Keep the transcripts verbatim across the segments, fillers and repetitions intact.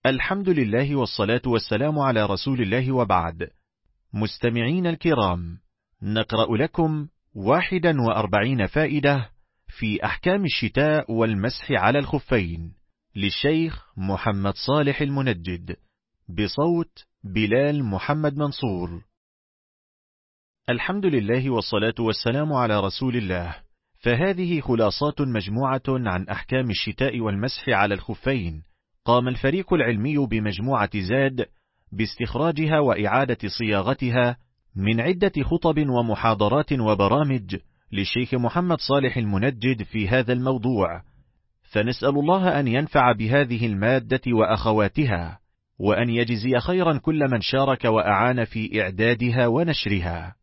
الحمد لله والصلاة والسلام على رسول الله، وبعد. مستمعين الكرام، نقرأ لكم واحدا وأربعين فائدة في أحكام الشتاء والمسح على الخفين للشيخ محمد صالح المنجد، بصوت بلال محمد منصور. الحمد لله والصلاة والسلام على رسول الله. فهذه خلاصات مجموعة عن أحكام الشتاء والمسح على الخفين. قام الفريق العلمي بمجموعة زاد باستخراجها وإعادة صياغتها من عدة خطب ومحاضرات وبرامج للشيخ محمد صالح المنجد في هذا الموضوع، فنسأل الله أن ينفع بهذه المادة وأخواتها، وأن يجزي خيرا كل من شارك وأعان في إعدادها ونشرها.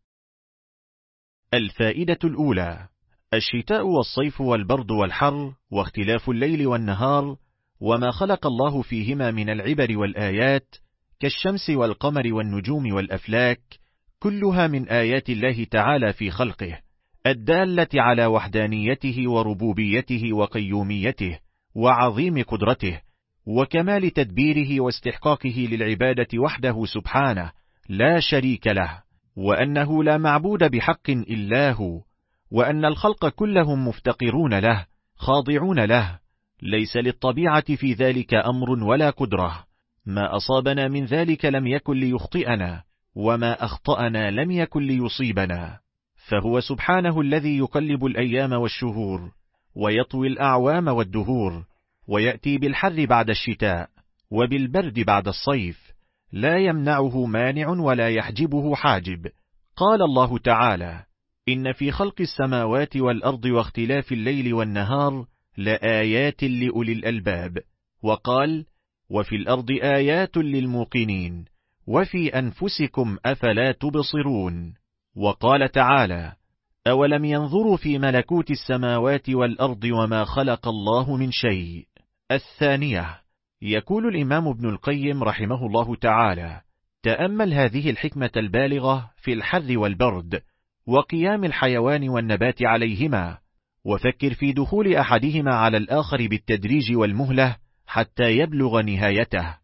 الفائدة الأولى: الشتاء والصيف والبرد والحر واختلاف الليل والنهار وما خلق الله فيهما من العبر والآيات كالشمس والقمر والنجوم والأفلاك، كلها من آيات الله تعالى في خلقه الدالة على وحدانيته وربوبيته وقيوميته وعظيم قدرته وكمال تدبيره واستحقاقه للعبادة وحده سبحانه لا شريك له، وأنه لا معبود بحق إلا هو، وأن الخلق كلهم مفتقرون له خاضعون له، ليس للطبيعة في ذلك أمر ولا قدرة. ما أصابنا من ذلك لم يكن ليخطئنا، وما أخطأنا لم يكن ليصيبنا، فهو سبحانه الذي يقلب الأيام والشهور ويطوي الأعوام والدهور، ويأتي بالحر بعد الشتاء وبالبرد بعد الصيف، لا يمنعه مانع ولا يحجبه حاجب. قال الله تعالى: إن في خلق السماوات والأرض واختلاف الليل والنهار لآيات لأولي الألباب. وقال: وفي الأرض آيات للموقنين وفي أنفسكم أفلا تبصرون. وقال تعالى: أولم ينظروا في ملكوت السماوات والأرض وما خلق الله من شيء. الثانية: يقول الإمام ابن القيم رحمه الله تعالى: تأمل هذه الحكمة البالغة في الحر والبرد وقيام الحيوان والنبات عليهما، وفكر في دخول أحدهما على الآخر بالتدريج والمهلة حتى يبلغ نهايته،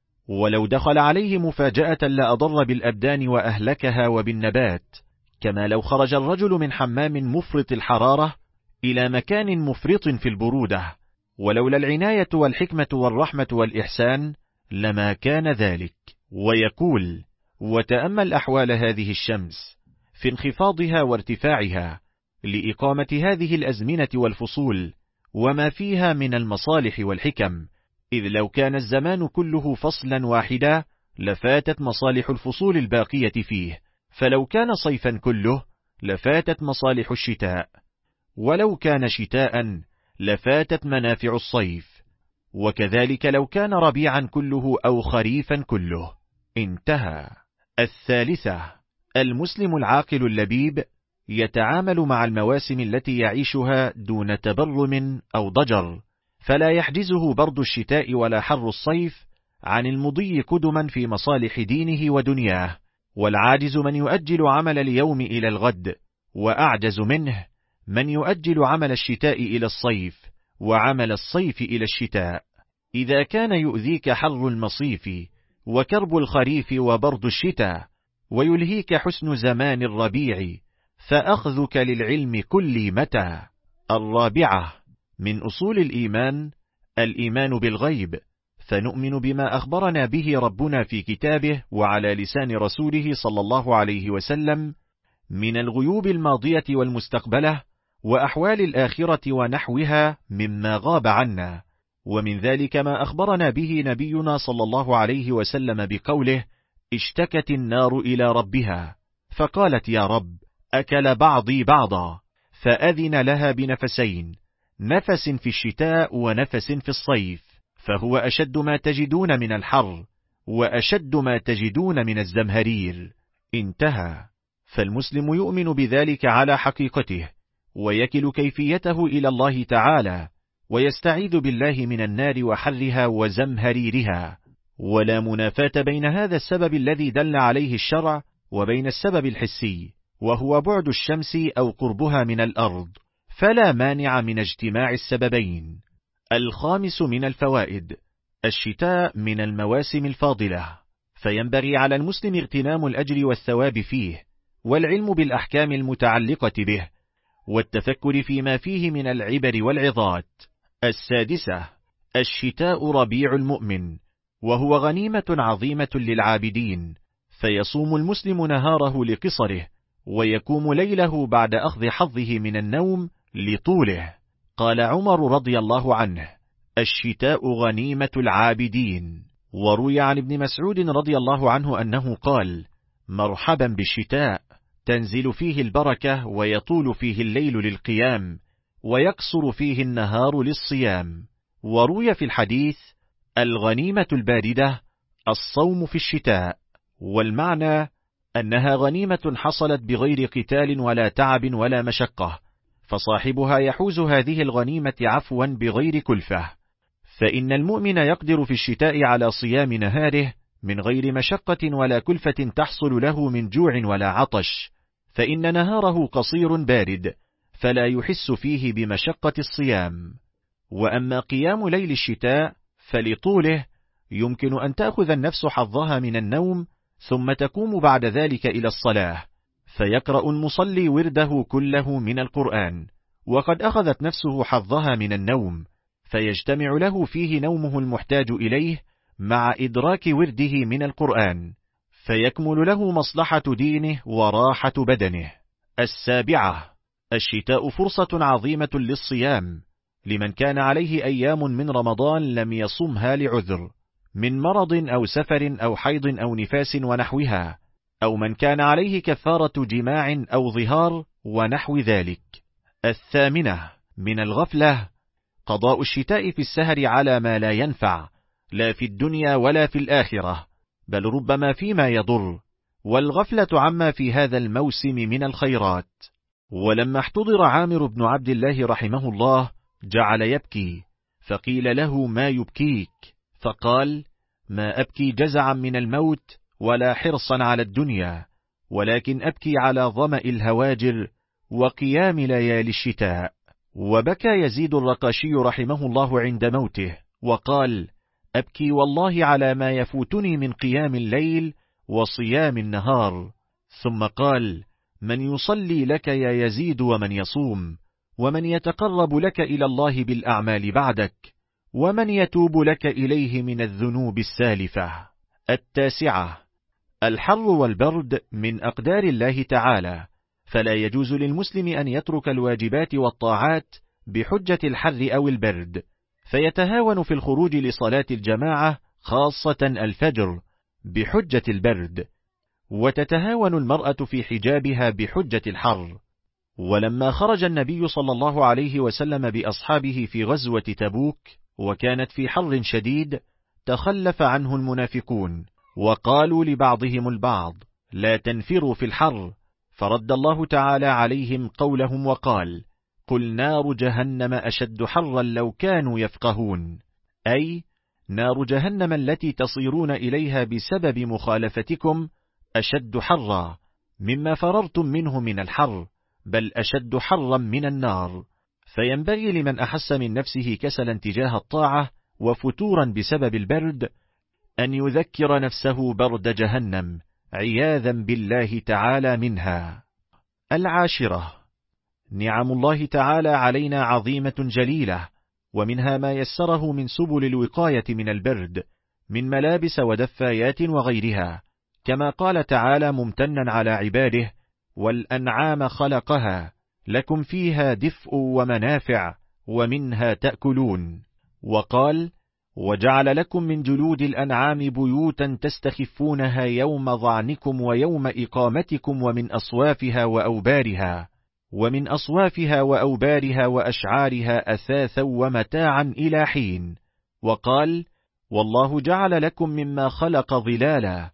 ولو دخل عليه مفاجأة لأضر بالأبدان وأهلكها وبالنبات، كما لو خرج الرجل من حمام مفرط الحرارة إلى مكان مفرط في البرودة، ولولا العناية والحكمة والرحمة والإحسان لما كان ذلك. ويقول: وتأمل أحوال هذه الشمس في انخفاضها وارتفاعها لإقامة هذه الأزمنة والفصول وما فيها من المصالح والحكم، إذ لو كان الزمان كله فصلا واحدا لفاتت مصالح الفصول الباقية فيه، فلو كان صيفا كله لفاتت مصالح الشتاء، ولو كان شتاء لفاتت منافع الصيف، وكذلك لو كان ربيعا كله أو خريفا كله. انتهى. الثالثة: المسلم العاقل اللبيب يتعامل مع المواسم التي يعيشها دون تبرم أو ضجر، فلا يحجزه برد الشتاء ولا حر الصيف عن المضي قدما في مصالح دينه ودنياه. والعاجز من يؤجل عمل اليوم إلى الغد، وأعجز منه من يؤجل عمل الشتاء إلى الصيف وعمل الصيف إلى الشتاء. إذا كان يؤذيك حر المصيف وكرب الخريف وبرد الشتاء، ويلهيك حسن زمان الربيع، فأخذك للعلم كل متى. الرابعة: من أصول الإيمان الإيمان بالغيب، فنؤمن بما أخبرنا به ربنا في كتابه وعلى لسان رسوله صلى الله عليه وسلم من الغيوب الماضية والمستقبلة وأحوال الآخرة ونحوها مما غاب عنا، ومن ذلك ما أخبرنا به نبينا صلى الله عليه وسلم بقوله: اشتكت النار إلى ربها فقالت: يا رب، أكل بعضي بعضا، فأذن لها بنفسين، نفس في الشتاء ونفس في الصيف، فهو أشد ما تجدون من الحر وأشد ما تجدون من الزمهرير. انتهى. فالمسلم يؤمن بذلك على حقيقته، ويكل كيفيته إلى الله تعالى، ويستعيذ بالله من النار وحرها وزمهريرها. ولا منافاة بين هذا السبب الذي دل عليه الشرع وبين السبب الحسي، وهو بعد الشمس أو قربها من الأرض، فلا مانع من اجتماع السببين. الخامس من الفوائد: الشتاء من المواسم الفاضلة، فينبغي على المسلم اغتنام الأجر والثواب فيه، والعلم بالأحكام المتعلقة به، والتفكر فيما فيه من العبر والعظات. السادسة: الشتاء ربيع المؤمن، وهو غنيمة عظيمة للعابدين، فيصوم المسلم نهاره لقصره، ويكوم ليله بعد أخذ حظه من النوم لطوله. قال عمر رضي الله عنه: الشتاء غنيمة العابدين. وروي عن ابن مسعود رضي الله عنه أنه قال: مرحبا بالشتاء، تنزل فيه البركة، ويطول فيه الليل للقيام، ويقصر فيه النهار للصيام. وروي في الحديث: الغنيمة الباردة الصوم في الشتاء، والمعنى أنها غنيمة حصلت بغير قتال ولا تعب ولا مشقة، فصاحبها يحوز هذه الغنيمة عفوا بغير كلفة. فإن المؤمن يقدر في الشتاء على صيام نهاره من غير مشقة ولا كلفة تحصل له من جوع ولا عطش، فإن نهاره قصير بارد، فلا يحس فيه بمشقة الصيام. وأما قيام ليل الشتاء فلطوله يمكن أن تأخذ النفس حظها من النوم، ثم تقوم بعد ذلك إلى الصلاة، فيقرأ المصلي ورده كله من القرآن، وقد أخذت نفسه حظها من النوم، فيجتمع له فيه نومه المحتاج إليه مع إدراك ورده من القرآن، فيكمل له مصلحة دينه وراحة بدنه. السابعة: الشتاء فرصة عظيمة للصيام، لمن كان عليه أيام من رمضان لم يصمها لعذر من مرض أو سفر أو حيض أو نفاس ونحوها، أو من كان عليه كفارة جماع أو ظهار ونحو ذلك. الثامنة: من الغفلة قضاء الشتاء في السهر على ما لا ينفع، لا في الدنيا ولا في الآخرة، بل ربما فيما يضر، والغفلة عما في هذا الموسم من الخيرات. ولما احتضر عامر بن عبد الله رحمه الله جعل يبكي، فقيل له: ما يبكيك؟ فقال: ما أبكي جزعا من الموت ولا حرصا على الدنيا، ولكن أبكي على ظمأ الهواجر وقيام ليالي الشتاء. وبكى يزيد الرقاشي رحمه الله عند موته، وقال: أبكي والله على ما يفوتني من قيام الليل وصيام النهار. ثم قال: من يصلي لك يا يزيد، ومن يصوم، ومن يتقرب لك إلى الله بالأعمال بعدك، ومن يتوب لك إليه من الذنوب السالفة. التاسعة: الحر والبرد من أقدار الله تعالى، فلا يجوز للمسلم أن يترك الواجبات والطاعات بحجة الحر أو البرد، فيتهاون في الخروج لصلاة الجماعة خاصة الفجر بحجة البرد، وتتهاون المرأة في حجابها بحجة الحر. ولما خرج النبي صلى الله عليه وسلم بأصحابه في غزوة تبوك وكانت في حر شديد، تخلف عنه المنافقون، وقالوا لبعضهم البعض: لا تنفروا في الحر، فرد الله تعالى عليهم قولهم وقال: قل نار جهنم أشد حرا لو كانوا يفقهون، أي نار جهنم التي تصيرون إليها بسبب مخالفتكم أشد حرا مما فررتم منه من الحر، بل أشد حرا من النار. فينبغي لمن أحس من نفسه كسلا تجاه الطاعة وفتورا بسبب البرد أن يذكر نفسه برد جهنم عياذا بالله تعالى منها. العاشرة: نعم الله تعالى علينا عظيمة جليلة، ومنها ما يسره من سبل الوقاية من البرد من ملابس ودفايات وغيرها، كما قال تعالى ممتنا على عباده: والأنعام خلقها لكم فيها دفء ومنافع ومنها تأكلون. وقال: وجعل لكم من جلود الأنعام بيوتا تستخفونها يوم ظعنكم ويوم إقامتكم ومن أصوافها وأوبارها ومن أصوافها وأوبارها وأشعارها أثاثا ومتاعا إلى حين. وقال: والله جعل لكم مما خلق ظلالا،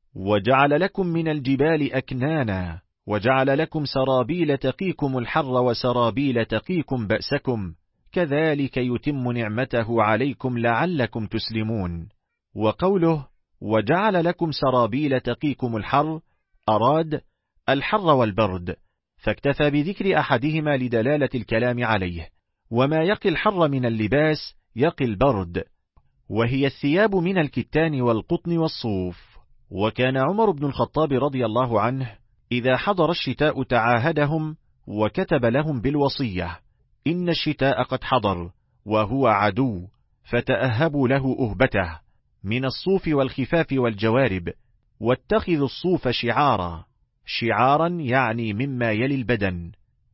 وجعل لكم من الجبال أكنانا، وجعل لكم سرابيل تقيكم الحر وسرابيل تقيكم بأسكم، كذلك يتم نعمته عليكم لعلكم تسلمون. وقوله وجعل لكم سرابيل تقيكم الحر أراد الحر والبرد، فاكتفى بذكر أحدهما لدلالة الكلام عليه، وما يقي الحر من اللباس يقي البرد. وهي الثياب من الكتان والقطن والصوف. وكان عمر بن الخطاب رضي الله عنه إذا حضر الشتاء تعاهدهم وكتب لهم بالوصية: إن الشتاء قد حضر وهو عدو، فتأهبوا له أهبته من الصوف والخفاف والجوارب، واتخذوا الصوف شعارا، شعارا يعني مما يلي البدن،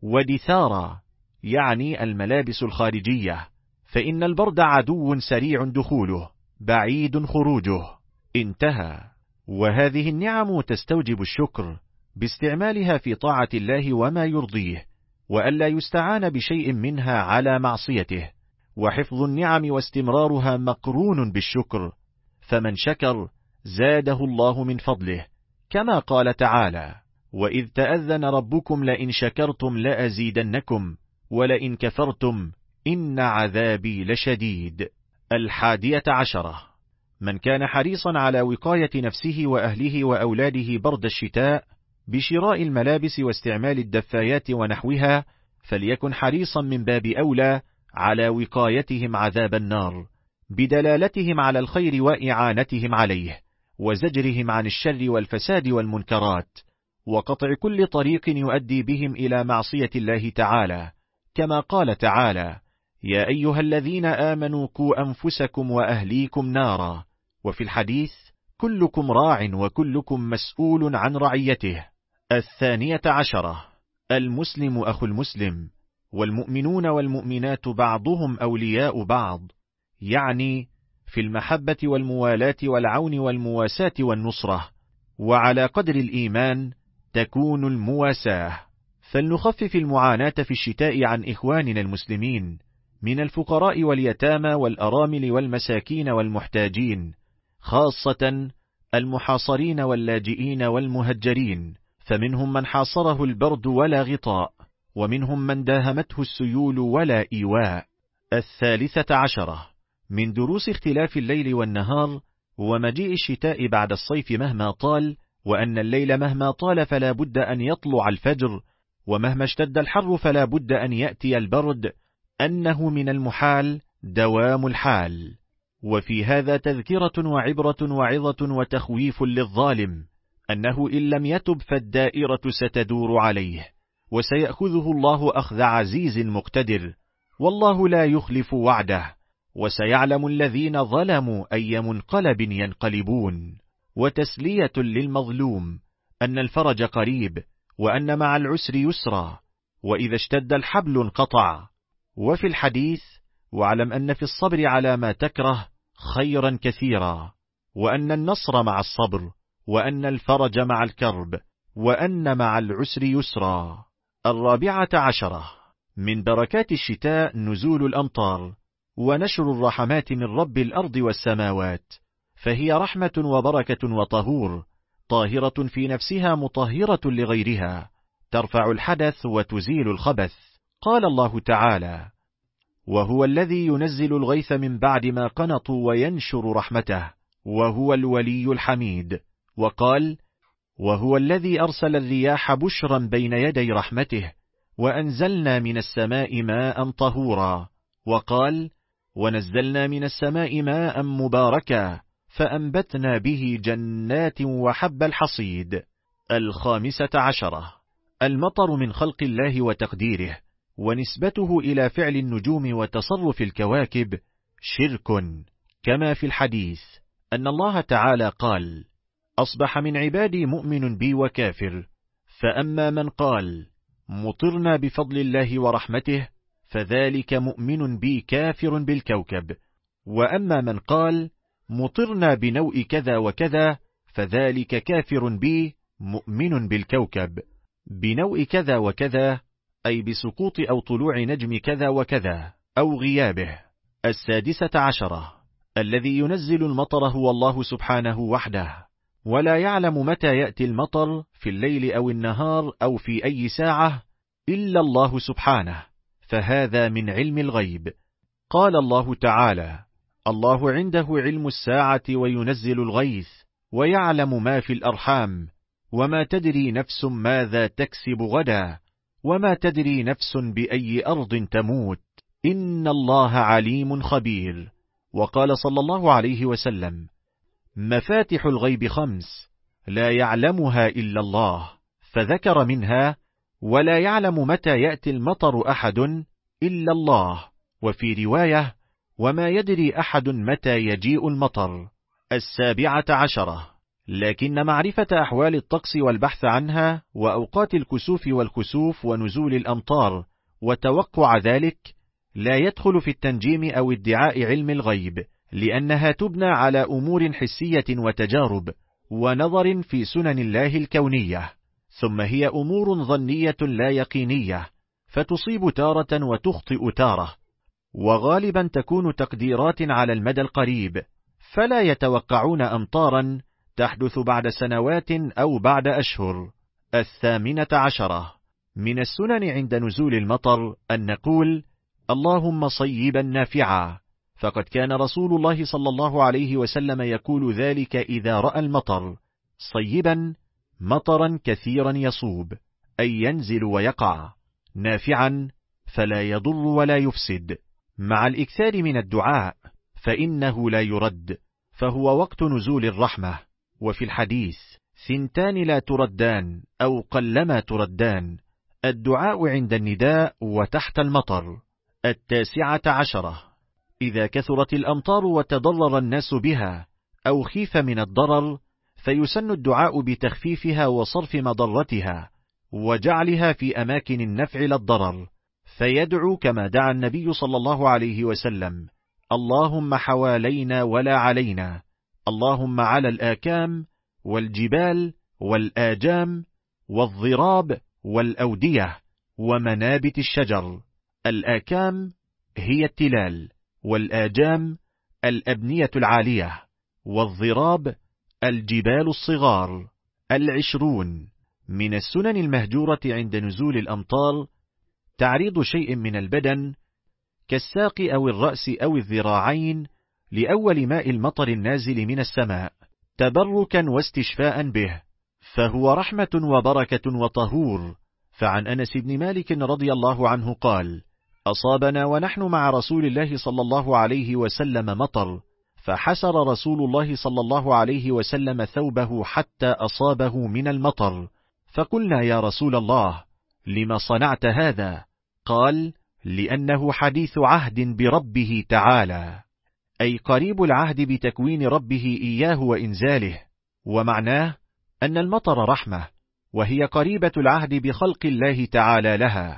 ودثارا يعني الملابس الخارجية، فإن البرد عدو سريع دخوله بعيد خروجه. انتهى. وهذه النعم تستوجب الشكر باستعمالها في طاعة الله وما يرضيه، وألا يستعان بشيء منها على معصيته، وحفظ النعم واستمرارها مقرون بالشكر، فمن شكر زاده الله من فضله، كما قال تعالى: وإذ تأذن ربكم لئن شكرتم لأزيدنكم ولئن كفرتم إن عذابي لشديد. الحادية عشرة: من كان حريصا على وقاية نفسه وأهله وأولاده برد الشتاء بشراء الملابس واستعمال الدفايات ونحوها، فليكن حريصا من باب أولى على وقايتهم عذاب النار، بدلالتهم على الخير وإعانتهم عليه، وزجرهم عن الشر والفساد والمنكرات، وقطع كل طريق يؤدي بهم إلى معصية الله تعالى، كما قال تعالى: يا أيها الذين آمنوا قوا أنفسكم وأهليكم نارا. وفي الحديث: كلكم راع وكلكم مسؤول عن رعيته. الثانية عشرة: المسلم أخو المسلم، والمؤمنون والمؤمنات بعضهم أولياء بعض، يعني في المحبة والموالاة والعون والمواساة والنصرة، وعلى قدر الإيمان تكون المواساة. فلنخفف المعاناة في الشتاء عن إخواننا المسلمين من الفقراء واليتامى والأرامل والمساكين والمحتاجين، خاصة المحاصرين واللاجئين والمهجرين، فمنهم من حاصره البرد ولا غطاء، ومنهم من داهمته السيول ولا إيواء. الثالثة عشرة: من دروس اختلاف الليل والنهار ومجيء الشتاء بعد الصيف مهما طال، وأن الليل مهما طال فلا بد أن يطلع الفجر، ومهما اشتد الحر فلا بد أن يأتي البرد، أنه من المحال دوام الحال. وفي هذا تذكرة وعبرة وعظة وتخويف للظالم، أنه إن لم يتب فالدائرة ستدور عليه، وسيأخذه الله أخذ عزيز مقتدر، والله لا يخلف وعده، وسيعلم الذين ظلموا أي منقلب ينقلبون. وتسلية للمظلوم أن الفرج قريب، وأن مع العسر يسرا، وإذا اشتد الحبل انقطع. وفي الحديث: واعلم أن في الصبر على ما تكره خيرا كثيرا، وأن النصر مع الصبر، وأن الفرج مع الكرب، وأن مع العسر يسرا. الرابعة عشرة: من بركات الشتاء نزول الأمطار ونشر الرحمات من رب الأرض والسماوات، فهي رحمة وبركة وطهور، طاهرة في نفسها مطهرة لغيرها، ترفع الحدث وتزيل الخبث. قال الله تعالى: وهو الذي ينزل الغيث من بعد ما قنطوا وينشر رحمته وهو الولي الحميد. وقال: وهو الذي أرسل الرياح بشرا بين يدي رحمته وأنزلنا من السماء ماء طهورا. وقال: ونزلنا من السماء ماء مباركا فأنبتنا به جنات وحب الحصيد. الخامسة عشرة: المطر من خلق الله وتقديره، ونسبته إلى فعل النجوم وتصرف الكواكب شرك، كما في الحديث أن الله تعالى قال: أصبح من عبادي مؤمن بي وكافر، فأما من قال مطرنا بفضل الله ورحمته فذلك مؤمن بي كافر بالكوكب، وأما من قال مطرنا بنوء كذا وكذا فذلك كافر بي مؤمن بالكوكب. بنوء كذا وكذا أي بسقوط أو طلوع نجم كذا وكذا أو غيابه. السادسة عشرة: الذي ينزل المطر هو الله سبحانه وحده، ولا يعلم متى يأتي المطر في الليل أو النهار أو في أي ساعة إلا الله سبحانه، فهذا من علم الغيب. قال الله تعالى: الله عنده علم الساعة وينزل الغيث ويعلم ما في الأرحام وما تدري نفس ماذا تكسب غدا وما تدري نفس بأي أرض تموت إن الله عليم خبير. وقال صلى الله عليه وسلم: مفاتح الغيب خمس لا يعلمها إلا الله، فذكر منها: ولا يعلم متى يأتي المطر أحد إلا الله، وفي رواية: وما يدري أحد متى يجيء المطر. السابعة عشرة: لكن معرفة أحوال الطقس والبحث عنها وأوقات الكسوف والخسوف ونزول الأمطار وتوقع ذلك لا يدخل في التنجيم أو ادعاء علم الغيب، لأنها تبنى على أمور حسية وتجارب ونظر في سنن الله الكونية، ثم هي أمور ظنية لا يقينية، فتصيب تارة وتخطئ تارة، وغالبا تكون تقديرات على المدى القريب، فلا يتوقعون أمطارا تحدث بعد سنوات أو بعد أشهر. الثامنة عشرة: من السنن عند نزول المطر أن نقول: اللهم صيبا نافعا، فقد كان رسول الله صلى الله عليه وسلم يقول ذلك إذا رأى المطر: صيبا مطرا كثيرا يصوب، أي ينزل ويقع، نافعا فلا يضر ولا يفسد، مع الإكثار من الدعاء فإنه لا يرد، فهو وقت نزول الرحمة. وفي الحديث: ثنتان لا تردان أو قلما تردان، الدعاء عند النداء وتحت المطر. التاسعة عشرة: إذا كثرت الأمطار وتضرر الناس بها أو خيف من الضرر، فيسن الدعاء بتخفيفها وصرف مضرتها وجعلها في أماكن النفع للضرر، فيدعو كما دعا النبي صلى الله عليه وسلم: اللهم حوالينا ولا علينا، اللهم على الآكام والجبال والآجام والضراب والأودية ومنابت الشجر. الآكام هي التلال، والآجام الأبنية العالية، والضراب الجبال الصغار. العشرون: من السنن المهجورة عند نزول الأمطار تعريض شيء من البدن كالساق أو الرأس أو الذراعين لأول ماء المطر النازل من السماء، تبركا واستشفاء به، فهو رحمة وبركة وطهور. فعن أنس بن مالك رضي الله عنه قال: أصابنا ونحن مع رسول الله صلى الله عليه وسلم مطر، فحسر رسول الله صلى الله عليه وسلم ثوبه حتى أصابه من المطر، فقلنا: يا رسول الله، لما صنعت هذا؟ قال: لأنه حديث عهد بربه تعالى، أي قريب العهد بتكوين ربه إياه وإنزاله، ومعناه أن المطر رحمة، وهي قريبة العهد بخلق الله تعالى لها،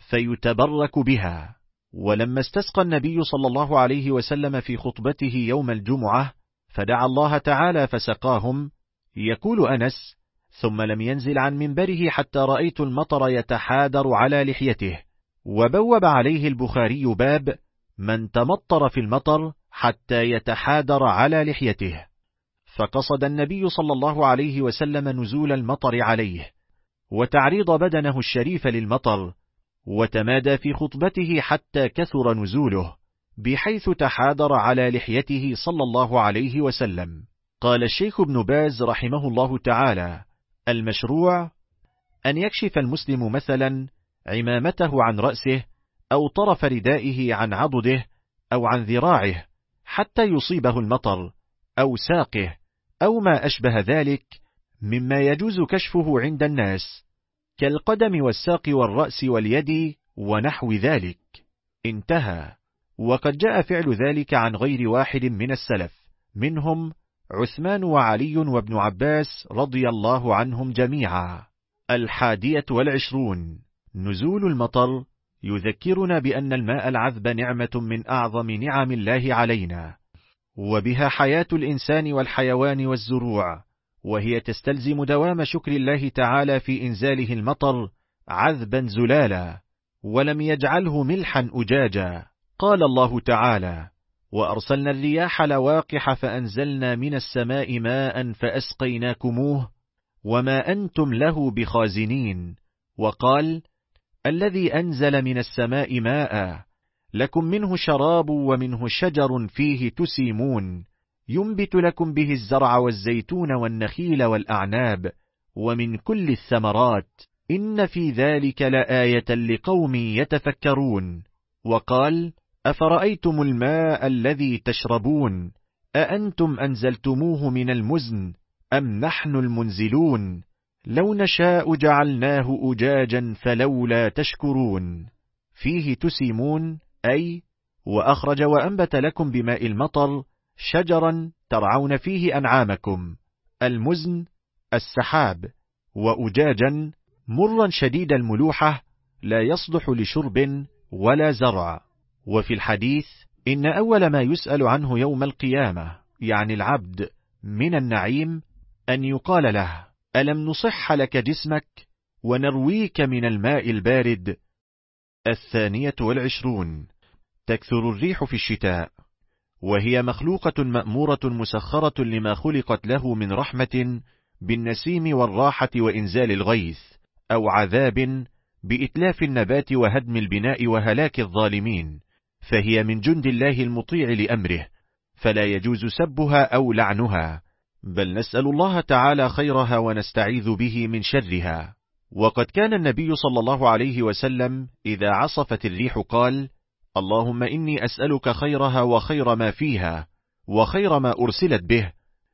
فيتبرك بها. ولما استسقى النبي صلى الله عليه وسلم في خطبته يوم الجمعة فدعا الله تعالى فسقاهم، يقول أنس: ثم لم ينزل عن منبره حتى رأيت المطر يتحادر على لحيته. وبوب عليه البخاري باب: من تمطر في المطر حتى يتحادر على لحيته. فقصد النبي صلى الله عليه وسلم نزول المطر عليه وتعريض بدنه الشريف للمطر، وتمادى في خطبته حتى كثر نزوله بحيث تحادر على لحيته صلى الله عليه وسلم. قال الشيخ ابن باز رحمه الله تعالى: المشروع أن يكشف المسلم مثلا عمامته عن رأسه أو طرف ردائه عن عضده أو عن ذراعه حتى يصيبه المطر، أو ساقه، أو ما أشبه ذلك مما يجوز كشفه عند الناس، كالقدم والساق والرأس واليد ونحو ذلك. انتهى. وقد جاء فعل ذلك عن غير واحد من السلف، منهم عثمان وعلي وابن عباس رضي الله عنهم جميعا. الحادية والعشرون: نزول المطر يذكرنا بأن الماء العذب نعمة من أعظم نعم الله علينا، وبها حياة الإنسان والحيوان والزروع، وهي تستلزم دوام شكر الله تعالى في إنزاله المطر عذبا زلالا، ولم يجعله ملحا أجاجا. قال الله تعالى: وأرسلنا الرياح لواقح فأنزلنا من السماء ماء فأسقيناكموه وما أنتم له بخازنين. وقال: الذي أنزل من السماء ماء لكم منه شراب ومنه شجر فيه تسيمون ينبت لكم به الزرع والزيتون والنخيل والأعناب ومن كل الثمرات إن في ذلك لآية لقوم يتفكرون. وقال: أفرأيتم الماء الذي تشربون أأنتم أنزلتموه من المزن أم نحن المنزلون لو نشاء جعلناه أجاجا فلولا تشكرون فيه تسيمون، أي وأخرج وأنبت لكم بماء المطر شجرا ترعون فيه أنعامكم. المزن السحاب، وأجاجا مرا شديد الملوحة لا يصلح لشرب ولا زرع. وفي الحديث إن أول ما يسأل عنه يوم القيامة يعني العبد من النعيم أن يقال له ألم نصح لك جسمك ونرويك من الماء البارد. الثانية والعشرون تكثر الريح في الشتاء، وهي مخلوقة مأمورة مسخرة لما خلقت له من رحمة بالنسيم والراحة وإنزال الغيث، أو عذاب بإتلاف النبات وهدم البناء وهلاك الظالمين، فهي من جند الله المطيع لأمره، فلا يجوز سبها أو لعنها، بل نسأل الله تعالى خيرها ونستعيذ به من شرها. وقد كان النبي صلى الله عليه وسلم إذا عصفت الريح قال: اللهم إني أسألك خيرها وخير ما فيها وخير ما أرسلت به،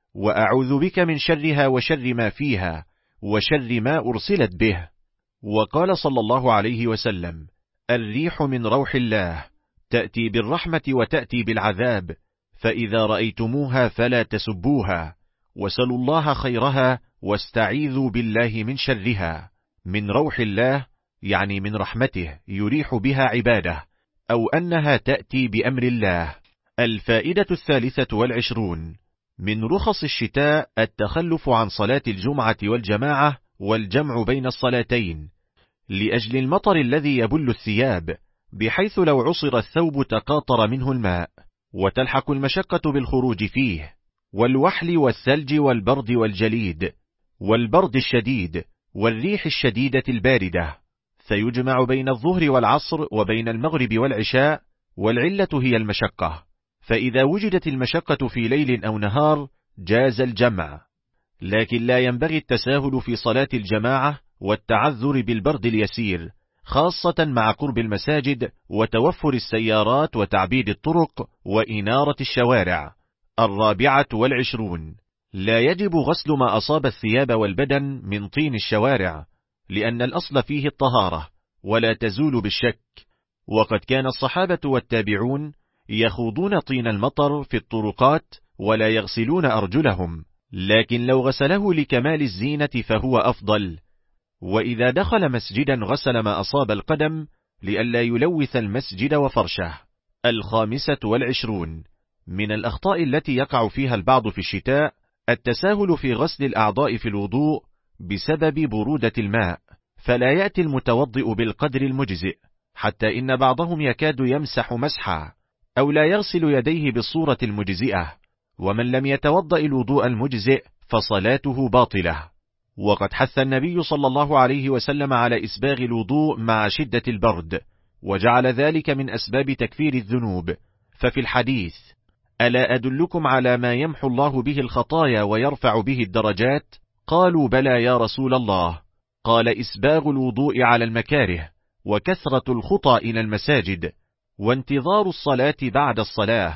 وأعوذ بك من شرها وشر ما فيها وشر ما أرسلت به. وقال صلى الله عليه وسلم: الريح من روح الله تأتي بالرحمة وتأتي بالعذاب، فإذا رأيتموها فلا تسبوها، وسلوا الله خيرها واستعيذوا بالله من شرها. من روح الله يعني من رحمته يريح بها عباده، أو أنها تأتي بأمر الله. الفائدة الثالثة والعشرون من رخص الشتاء التخلف عن صلاة الجمعة والجماعة والجمع بين الصلاتين، لأجل المطر الذي يبل الثياب، بحيث لو عصر الثوب تقاطر منه الماء، وتلحق المشقة بالخروج فيه، والوحل والثلج والبرد والجليد والبرد الشديد والريح الشديدة الباردة، فيجمع بين الظهر والعصر وبين المغرب والعشاء، والعلة هي المشقة، فإذا وجدت المشقة في ليل أو نهار جاز الجمع، لكن لا ينبغي التساهل في صلاة الجماعة والتعذر بالبرد اليسير، خاصة مع قرب المساجد وتوفر السيارات وتعبيد الطرق وإنارة الشوارع. الرابعة والعشرون لا يجب غسل ما أصاب الثياب والبدن من طين الشوارع، لأن الأصل فيه الطهارة ولا تزول بالشك. وقد كان الصحابة والتابعون يخوضون طين المطر في الطرقات ولا يغسلون أرجلهم، لكن لو غسله لكمال الزينة فهو أفضل. وإذا دخل مسجدا غسل ما أصاب القدم لئلا يلوث المسجد وفرشه. الخامسة والعشرون من الأخطاء التي يقع فيها البعض في الشتاء التساهل في غسل الأعضاء في الوضوء بسبب برودة الماء، فلا يأتي المتوضئ بالقدر المجزئ، حتى إن بعضهم يكاد يمسح مسحا، أو لا يغسل يديه بالصورة المجزئة، ومن لم يتوضأ الوضوء المجزئ فصلاته باطلة. وقد حث النبي صلى الله عليه وسلم على إسباغ الوضوء مع شدة البرد، وجعل ذلك من أسباب تكفير الذنوب، ففي الحديث: ألا أدلكم على ما يمحو الله به الخطايا ويرفع به الدرجات؟ قالوا: بلى يا رسول الله. قال: إسباغ الوضوء على المكاره، وكثرة الخطى إلى المساجد، وانتظار الصلاة بعد الصلاة،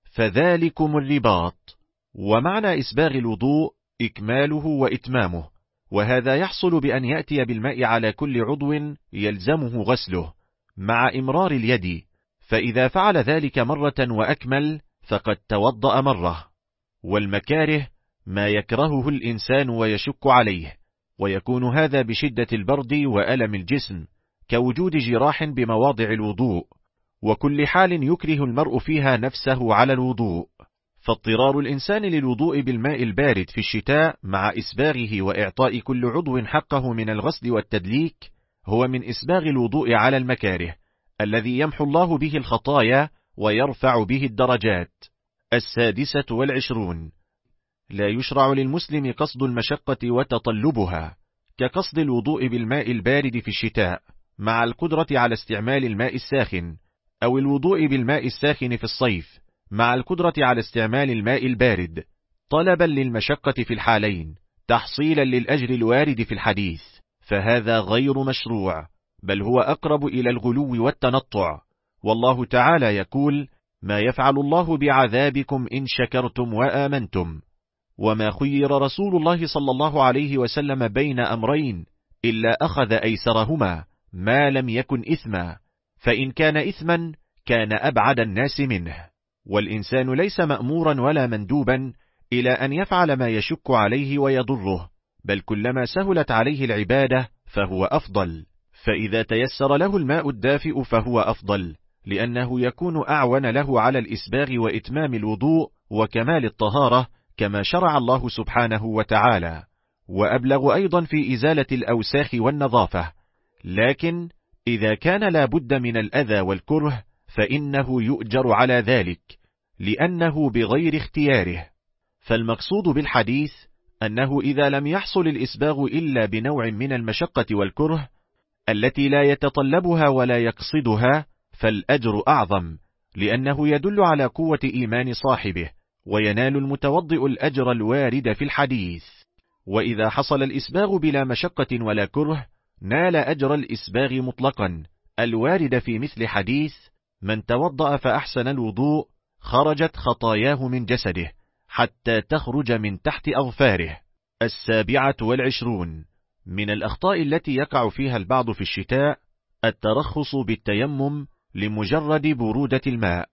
فذلكم الرباط. ومعنى إسباغ الوضوء إكماله وإتمامه، وهذا يحصل بأن يأتي بالماء على كل عضو يلزمه غسله مع إمرار اليد، فإذا فعل ذلك مرة وأكمل فقد توضأ مرة. والمكاره ما يكرهه الإنسان ويشك عليه، ويكون هذا بشدة البرد وألم الجسم، كوجود جراح بمواضع الوضوء، وكل حال يكره المرء فيها نفسه على الوضوء. فاضطرار الإنسان للوضوء بالماء البارد في الشتاء مع إسباغه وإعطاء كل عضو حقه من الغسل والتدليك هو من إسباغ الوضوء على المكاره الذي يمحو الله به الخطايا ويرفع به الدرجات. السادسة والعشرون لا يشرع للمسلم قصد المشقة وتطلبها، كقصد الوضوء بالماء البارد في الشتاء مع القدرة على استعمال الماء الساخن، أو الوضوء بالماء الساخن في الصيف مع القدرة على استعمال الماء البارد، طلبا للمشقة في الحالين تحصيلا للأجر الوارد في الحديث، فهذا غير مشروع، بل هو أقرب إلى الغلو والتنطع، والله تعالى يقول: ما يفعل الله بعذابكم إن شكرتم وآمنتم. وما خير رسول الله صلى الله عليه وسلم بين أمرين إلا أخذ أيسرهما ما لم يكن إثما، فإن كان إثما كان أبعد الناس منه. والإنسان ليس مأمورا ولا مندوبا إلى أن يفعل ما يشك عليه ويضره، بل كلما سهلت عليه العبادة فهو أفضل. فإذا تيسر له الماء الدافئ فهو أفضل، لأنه يكون أعون له على الإسباغ وإتمام الوضوء وكمال الطهارة كما شرع الله سبحانه وتعالى، وأبلغ أيضا في إزالة الأوساخ والنظافة. لكن إذا كان لا بد من الأذى والكره فإنه يؤجر على ذلك، لأنه بغير اختياره. فالمقصود بالحديث أنه إذا لم يحصل الإسباغ إلا بنوع من المشقة والكره التي لا يتطلبها ولا يقصدها، فالأجر أعظم، لأنه يدل على قوة إيمان صاحبه، وينال المتوضئ الأجر الوارد في الحديث. وإذا حصل الإسباغ بلا مشقة ولا كره نال أجر الإسباغ مطلقا الوارد في مثل حديث: من توضأ فأحسن الوضوء خرجت خطاياه من جسده حتى تخرج من تحت أظفاره. السابعة والعشرون من الأخطاء التي يقع فيها البعض في الشتاء الترخص بالتيمم لمجرد برودة الماء،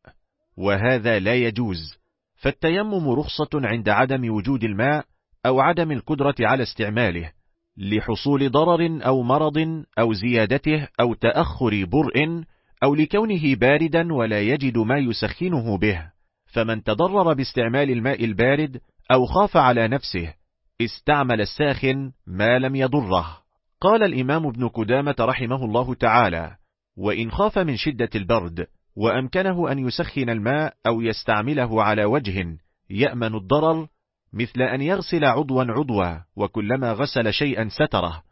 وهذا لا يجوز، فالتيمم رخصة عند عدم وجود الماء أو عدم القدرة على استعماله، لحصول ضرر أو مرض أو زيادته أو تأخر برء أو لكونه باردا ولا يجد ما يسخنه به. فمن تضرر باستعمال الماء البارد أو خاف على نفسه استعمل الساخن ما لم يضره. قال الإمام ابن قدامة رحمه الله تعالى: وإن خاف من شدة البرد وأمكنه أن يسخن الماء أو يستعمله على وجه يأمن الضرر، مثل أن يغسل عضوا عضوا وكلما غسل شيئا ستره،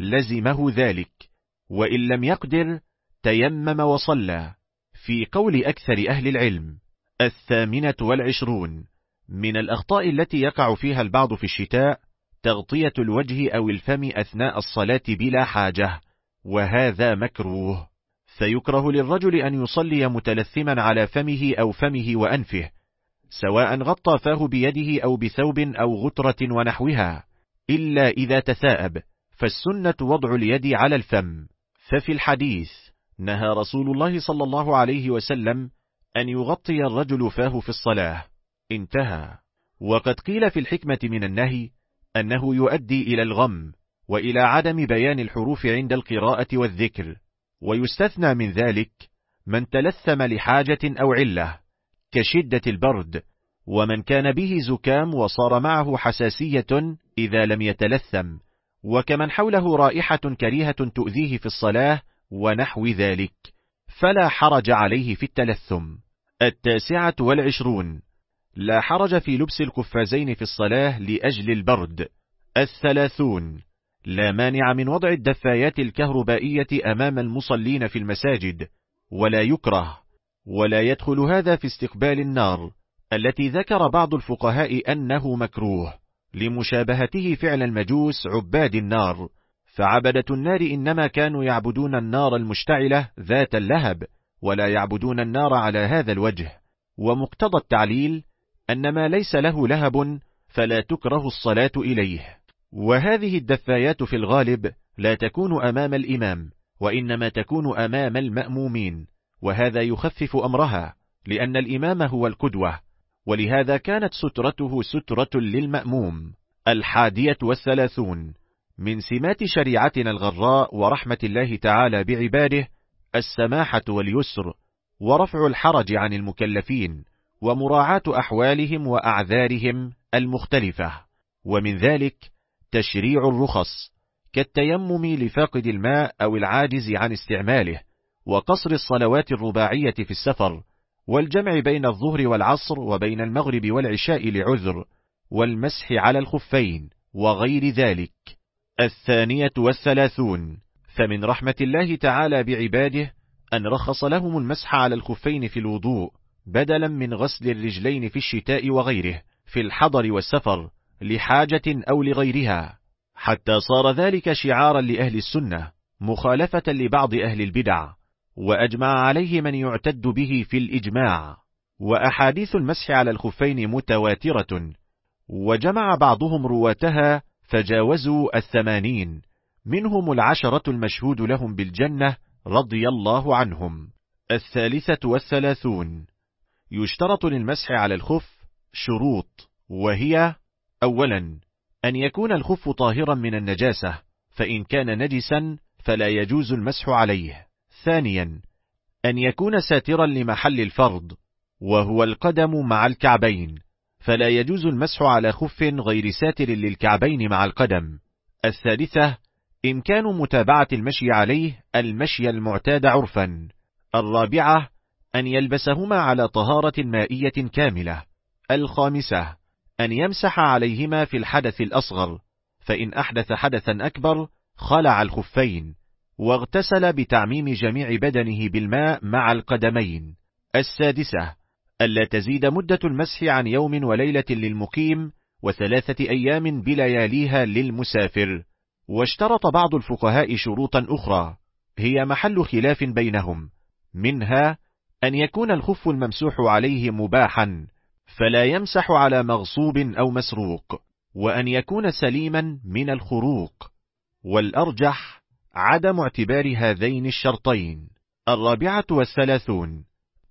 لزمه ذلك، وإن لم يقدر تيمم وصلى، في قول أكثر أهل العلم. الثامنة والعشرون من الأخطاء التي يقع فيها البعض في الشتاء تغطية الوجه أو الفم أثناء الصلاة بلا حاجة، وهذا مكروه، فيكره للرجل أن يصلي متلثما على فمه أو فمه وأنفه، سواء غطى فاه بيده أو بثوب أو غترة ونحوها، إلا إذا تثاءب، فالسنة وضع اليد على الفم. ففي الحديث نهى رسول الله صلى الله عليه وسلم أن يغطي الرجل فاه في الصلاة. انتهى. وقد قيل في الحكمة من النهي أنه يؤدي إلى الغم وإلى عدم بيان الحروف عند القراءة والذكر، ويستثنى من ذلك من تلثم لحاجة أو علة كشدة البرد، ومن كان به زكام وصار معه حساسية إذا لم يتلثم، وكمن حوله رائحة كريهة تؤذيه في الصلاة ونحو ذلك، فلا حرج عليه في التلثم. التاسعة والعشرون لا حرج في لبس القفازين في الصلاة لأجل البرد. الثلاثون لا مانع من وضع الدفايات الكهربائية أمام المصلين في المساجد، ولا يكره، ولا يدخل هذا في استقبال النار التي ذكر بعض الفقهاء أنه مكروه لمشابهته فعل المجوس عباد النار، فعبدة النار إنما كانوا يعبدون النار المشتعلة ذات اللهب، ولا يعبدون النار على هذا الوجه. ومقتضى التعليل أن ما ليس له لهب فلا تكره الصلاة إليه. وهذه الدفايات في الغالب لا تكون أمام الإمام، وإنما تكون أمام المأمومين، وهذا يخفف أمرها، لأن الإمام هو القدوة، ولهذا كانت سترته سترة للمأموم. الحادية والثلاثون من سمات شريعتنا الغراء ورحمة الله تعالى بعباده السماحة واليسر، ورفع الحرج عن المكلفين، ومراعاة أحوالهم وأعذارهم المختلفة. ومن ذلك تشريع الرخص كالتيمم لفاقد الماء أو العاجز عن استعماله، وقصر الصلوات الرباعية في السفر، والجمع بين الظهر والعصر وبين المغرب والعشاء لعذر، والمسح على الخفين وغير ذلك. الثانية والثلاثون فمن رحمة الله تعالى بعباده أن رخص لهم المسح على الخفين في الوضوء بدلا من غسل الرجلين في الشتاء وغيره في الحضر والسفر لحاجة أو لغيرها، حتى صار ذلك شعارا لأهل السنة مخالفة لبعض أهل البدع. وأجمع عليه من يعتد به في الإجماع، وأحاديث المسح على الخفين متواترة، وجمع بعضهم رواتها فجاوزوا الثمانين، منهم العشرة المشهود لهم بالجنة رضي الله عنهم. الثالثة والثلاثون. يشترط للمسح على الخف شروط، وهي: أولا، أن يكون الخف طاهرا من النجاسة، فإن كان نجسا فلا يجوز المسح عليه. ثانيا، أن يكون ساترا لمحل الفرض، وهو القدم مع الكعبين، فلا يجوز المسح على خف غير ساتر للكعبين مع القدم. الثالثة، إمكان متابعة المشي عليه المشي المعتاد عرفا. الرابعة، أن يلبسهما على طهارة مائية كاملة. الخامسة، أن يمسح عليهما في الحدث الأصغر، فإن أحدث حدثا أكبر خلع الخفين، واغتسل بتعميم جميع بدنه بالماء مع القدمين. السادسة، ألا تزيد مدة المسح عن يوم وليلة للمقيم، وثلاثة أيام بلياليها للمسافر. واشترط بعض الفقهاء شروطا أخرى هي محل خلاف بينهم، منها أن يكون الخف الممسوح عليه مباحا، فلا يمسح على مغصوب أو مسروق، وأن يكون سليما من الخروق، والأرجح عدم اعتبار هذين الشرطين. الرابعة والثلاثون.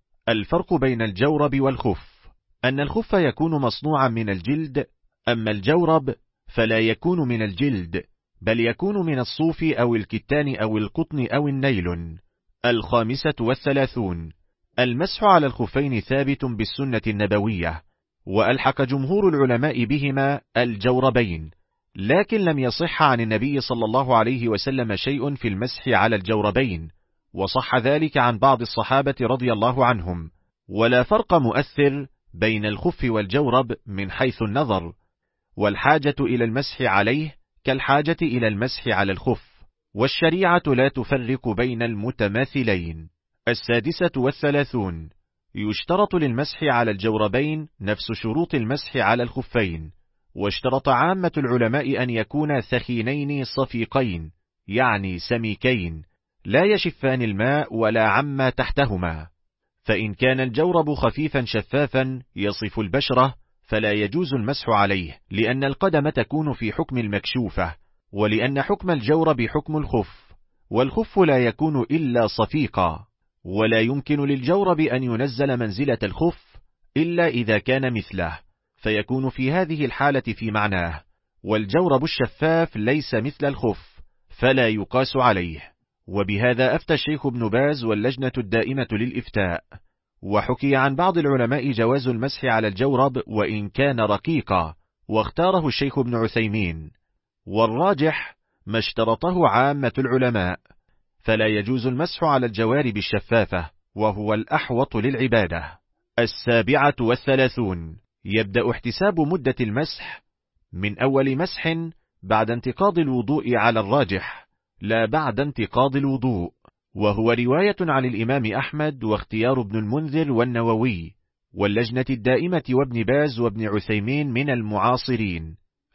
الفرق بين الجورب والخف، أن الخف يكون مصنوعا من الجلد، أما الجورب فلا يكون من الجلد، بل يكون من الصوف أو الكتان أو القطن أو النيلون. الخامسة والثلاثون. المسح على الخفين ثابت بالسنة النبوية، وألحق جمهور العلماء بهما الجوربين، لكن لم يصح عن النبي صلى الله عليه وسلم شيء في المسح على الجوربين، وصح ذلك عن بعض الصحابة رضي الله عنهم. ولا فرق مؤثر بين الخف والجورب من حيث النظر، والحاجة إلى المسح عليه كالحاجة إلى المسح على الخف، والشريعة لا تفرق بين المتماثلين. السادسة والثلاثون. يشترط للمسح على الجوربين نفس شروط المسح على الخفين، واشترط عامة العلماء أن يكونا ثخينين صفيقين، يعني سميكين، لا يشفان الماء ولا عما تحتهما. فإن كان الجورب خفيفا شفافا يصف البشرة فلا يجوز المسح عليه، لأن القدم تكون في حكم المكشوفة، ولأن حكم الجورب حكم الخف، والخف لا يكون إلا صفيقا، ولا يمكن للجورب أن ينزل منزلة الخف إلا إذا كان مثله، فيكون في هذه الحالة في معناه، والجورب الشفاف ليس مثل الخف فلا يقاس عليه. وبهذا أفتى الشيخ ابن باز واللجنة الدائمة للإفتاء. وحكي عن بعض العلماء جواز المسح على الجورب وإن كان رقيقا، واختاره الشيخ ابن عثيمين، والراجح ما اشترطه عامة العلماء، فلا يجوز المسح على الجوارب الشفافة، وهو الأحوط للعبادة. السابعة والثلاثون. يبدأ احتساب مدة المسح من أول مسح بعد انتقاض الوضوء على الراجح، لا بعد انتقاض الوضوء، وهو رواية عن الإمام أحمد واختيار ابن المنذر والنووي واللجنة الدائمة وابن باز وابن عثيمين من المعاصرين.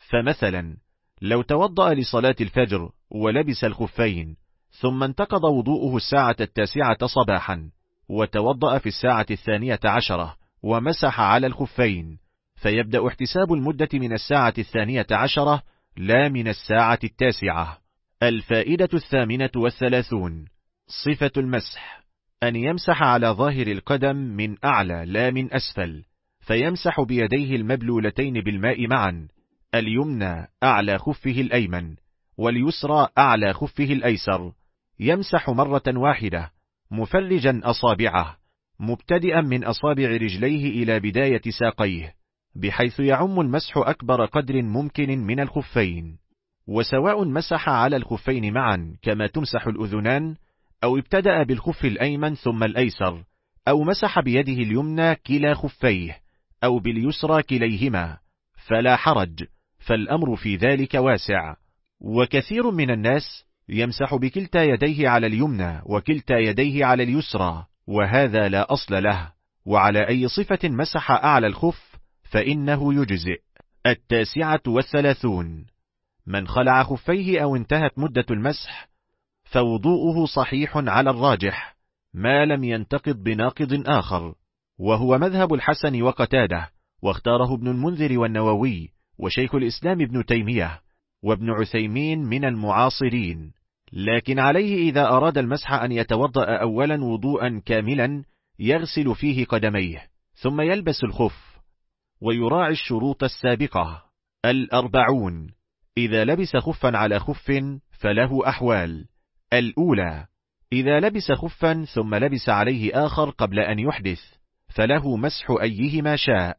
فمثلا لو توضأ لصلاة الفجر ولبس الخفين، ثم انتقض وضوءه الساعة التاسعة صباحا، وتوضأ في الساعة الثانية عشرة ومسح على الخفين، فيبدأ احتساب المدة من الساعة الثانية عشرة لا من الساعة التاسعة. الفائدة الثامنة والثلاثون. صفة المسح أن يمسح على ظاهر القدم من أعلى لا من أسفل، فيمسح بيديه المبلولتين بالماء معا، اليمنى أعلى خفه الأيمن واليسرى أعلى خفه الأيسر، يمسح مرة واحدة مفرجا أصابعه، مبتدئا من أصابع رجليه إلى بداية ساقيه، بحيث يعم المسح أكبر قدر ممكن من الخفين. وسواء مسح على الخفين معا كما تمسح الأذنان، أو ابتدأ بالخف الأيمن ثم الأيسر، أو مسح بيده اليمنى كلا خفيه، أو باليسرى كليهما، فلا حرج، فالأمر في ذلك واسع. وكثير من الناس يمسح بكلتا يديه على اليمنى وكلتا يديه على اليسرى، وهذا لا أصل له، وعلى أي صفة مسح أعلى الخف فإنه يجزئ. التاسعة والثلاثون. من خلع خفيه أو انتهت مدة المسح فوضوءه صحيح على الراجح، ما لم ينتقض بناقض آخر، وهو مذهب الحسن وقتاده، واختاره ابن المنذر والنووي وشيخ الإسلام ابن تيمية وابن عثيمين من المعاصرين. لكن عليه إذا أراد المسح أن يتوضأ أولا وضوءا كاملا يغسل فيه قدميه ثم يلبس الخف، ويراعي الشروط السابقة. الأربعون: إذا لبس خفا على خف فله أحوال. الأولى: إذا لبس خفا ثم لبس عليه آخر قبل أن يحدث فله مسح أيهما شاء.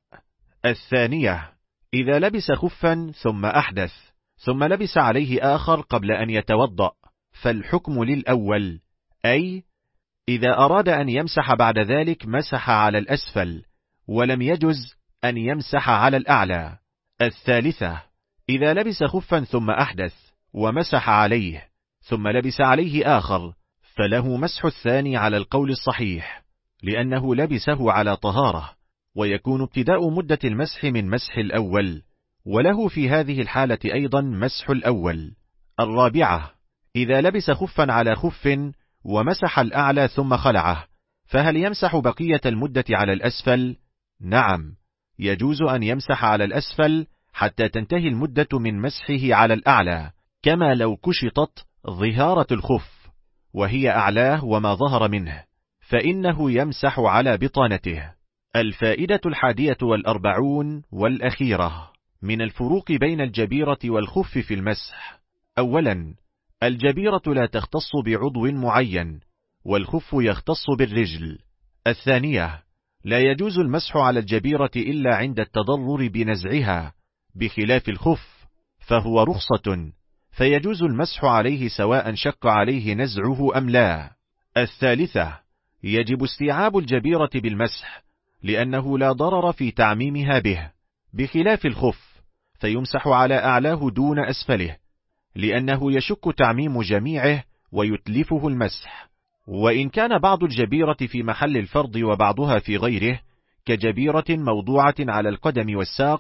الثانية: إذا لبس خفا ثم أحدث ثم لبس عليه آخر قبل أن يتوضأ فالحكم للأول، أي إذا أراد أن يمسح بعد ذلك مسح على الأسفل، ولم يجز أن يمسح على الأعلى. الثالثة: إذا لبس خفا ثم أحدث ومسح عليه ثم لبس عليه آخر فله مسح الثاني على القول الصحيح، لأنه لبسه على طهارة، ويكون ابتداء مدة المسح من مسح الأول، وله في هذه الحالة أيضا مسح الأول. الرابعة: إذا لبس خفا على خف ومسح الأعلى ثم خلعه فهل يمسح بقية المدة على الأسفل؟ نعم، يجوز أن يمسح على الأسفل حتى تنتهي المدة من مسحه على الأعلى، كما لو كشطت ظهارة الخف وهي أعلاه وما ظهر منه، فإنه يمسح على بطانته. الفائدة الحادية والأربعون والأخيرة من الفروق بين الجبيرة والخف في المسح. أولا: الجبيرة لا تختص بعضو معين، والخف يختص بالرجل. الثانية: لا يجوز المسح على الجبيرة إلا عند التضرر بنزعها، بخلاف الخف فهو رخصة، فيجوز المسح عليه سواء شق عليه نزعه أم لا. الثالثة: يجب استيعاب الجبيرة بالمسح، لأنه لا ضرر في تعميمها به، بخلاف الخف فيمسح على أعلاه دون أسفله، لأنه يشك تعميم جميعه ويتلفه المسح. وإن كان بعض الجبيرة في محل الفرض وبعضها في غيره، كجبيرة موضوعة على القدم والساق،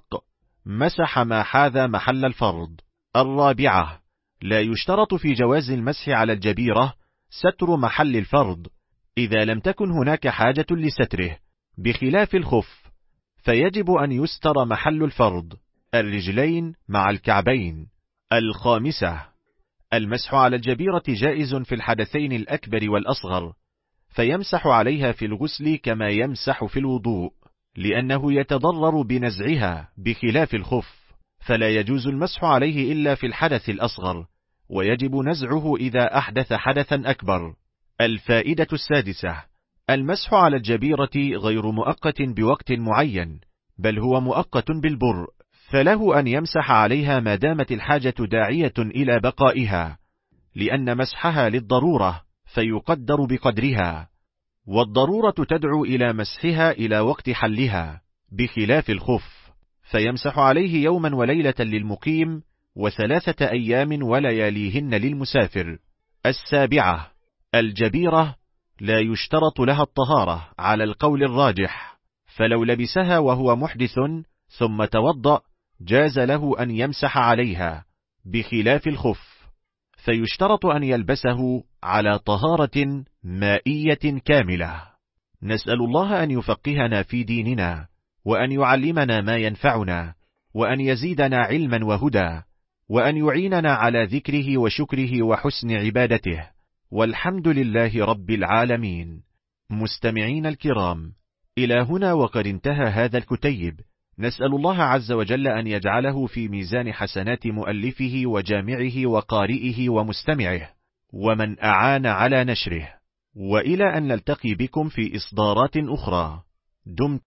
مسح ما حاذا محل الفرض. الرابعة: لا يشترط في جواز المسح على الجبيرة ستر محل الفرض إذا لم تكن هناك حاجة لستره، بخلاف الخف فيجب أن يستر محل الفرض، الرجلين مع الكعبين. الخامسة: المسح على الجبيرة جائز في الحدثين الأكبر والأصغر، فيمسح عليها في الغسل كما يمسح في الوضوء، لأنه يتضرر بنزعها، بخلاف الخف فلا يجوز المسح عليه إلا في الحدث الأصغر، ويجب نزعه إذا أحدث حدثا أكبر. الفائدة السادسة: المسح على الجبيرة غير مؤقت بوقت معين، بل هو مؤقت بالبرء، فله أن يمسح عليها ما دامت الحاجة داعية إلى بقائها، لأن مسحها للضرورة فيقدر بقدرها، والضرورة تدعو إلى مسحها إلى وقت حلها، بخلاف الخف فيمسح عليه يوما وليلة للمقيم وثلاثة أيام ولياليهن للمسافر. السابعة: الجبيرة لا يشترط لها الطهارة على القول الراجح، فلو لبسها وهو محدث ثم توضأ جاز له أن يمسح عليها، بخلاف الخف فيشترط أن يلبسه على طهارة مائية كاملة. نسأل الله أن يفقهنا في ديننا، وأن يعلمنا ما ينفعنا، وأن يزيدنا علما وهدى، وأن يعيننا على ذكره وشكره وحسن عبادته، والحمد لله رب العالمين. مستمعين الكرام، إلى هنا وقد انتهى هذا الكتيب، نسأل الله عز وجل أن يجعله في ميزان حسنات مؤلفه وجامعه وقارئه ومستمعه ومن أعان على نشره، وإلى أن نلتقي بكم في إصدارات أخرى. دمت